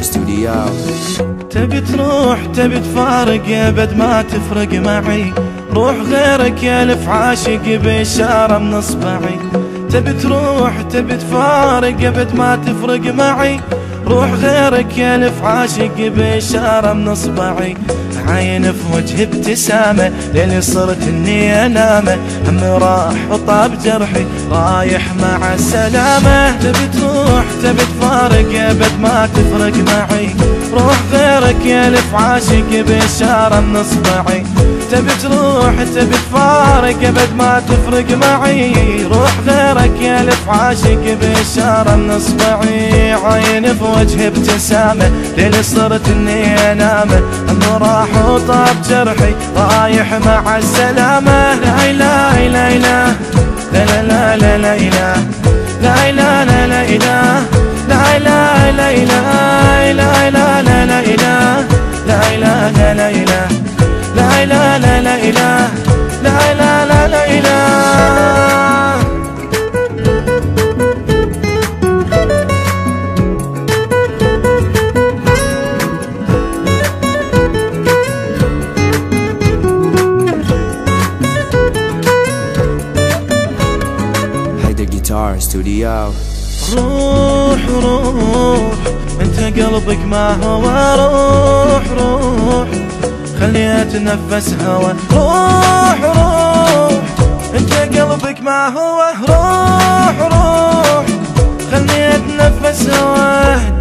Studio. تبي تروح تبي تفارق ابد ما تفرق معي، روح غيرك يالف عاشق بإشارة من اصبعي. تبي تروح تبي تفارق ابد ما تفرق معي، روح غيرك يالف عاشق بإشارة من اصبعي. عاين في وجه ابتسامة لين صرت اني انامه، هم راح وطاب جرحي رايح مع السلامة. تبي تروح تبي تفارق ابد ما تفرق معي، روح غيرك يالف عاشق بإشارة من اصبعي. تبي تروح تبي تفارق ابد ما تفرق معي، روح غيرك يالف عاشق بإشارة من اصبعي. عاين في وجه ابتسامة لين صرت اني انامه، هم راح وطاب جرحي رايح مع السلامة. لا اله الا اله لا لا لا لا اله لا اله لا لا اله لا اله لا اله لا اله لا لا اله لا اله لا لا اله لا اله لا لا اله لا اله لا لا اله. Guitar Studio. روح روح انت قلبك ما هو، روح روح خلي اتنفس هوا. روح روح انت قلبك ما هو، روح روح خلي اتنفس هوا.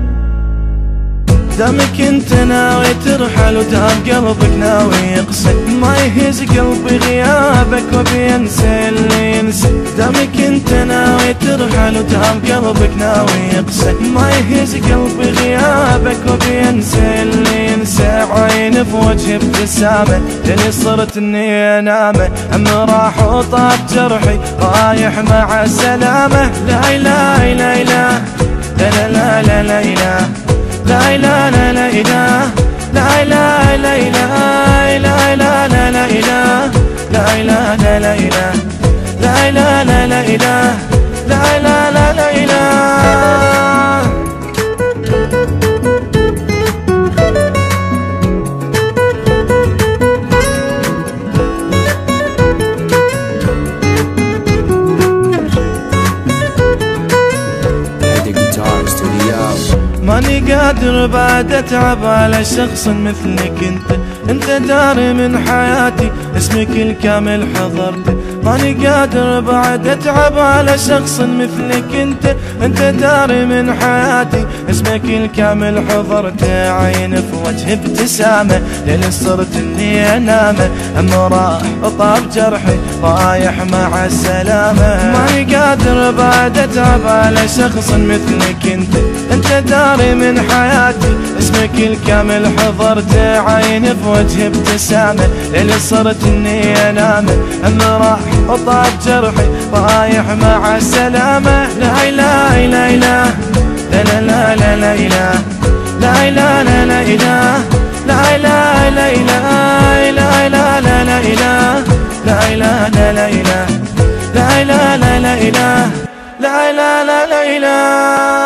دامك انت ناوي ترحل ودام قلبك ناوي يقسى، ما يهز قلبي غيابك وبينسى اللي ينسى. دامك انت ناوي ترحل ودام قلبك ناوي يقسى، ما يهز قلبي غيابك وبينسى اللي ينسى. عين في وجه ابتسامة لين صرت اني انامه، هم راح وطاب جرحي رايح مع السلامة. لا اله الا اله لا لا لا لا اله لا اله لا لا اله لا اله لا اله لا اله لا لا اله لا اله لا لا اله لا اله لا لا اله لا اله لا لا اله. ماني قادر بعد اتعب على شخص مثلك انت داري من حياتي اسمك الكامل حضرته. ماني قادر بعد اتعب على شخص مثلك انت داري من حياتي اسمك الكامل حضرته. عين في وجه ابتسامة لين صرت اني انامه، هم راح وطاب جرحي رايح مع السلامة. ماني قادر بعد اتعب على شخص مثلك انت داري من حياتي اسمك الكامل حضرته. عين في وجه ابتسامة لين صرت اني انامه، هم راح وطاب جرحي رايح مع السلامة. لا اله الا اله لا لا لا لا اله لا اله لا لا اله لا اله لا اله لا اله لا لا اله لا اله لا لا اله لا اله لا لا اله لا اله لا لا اله.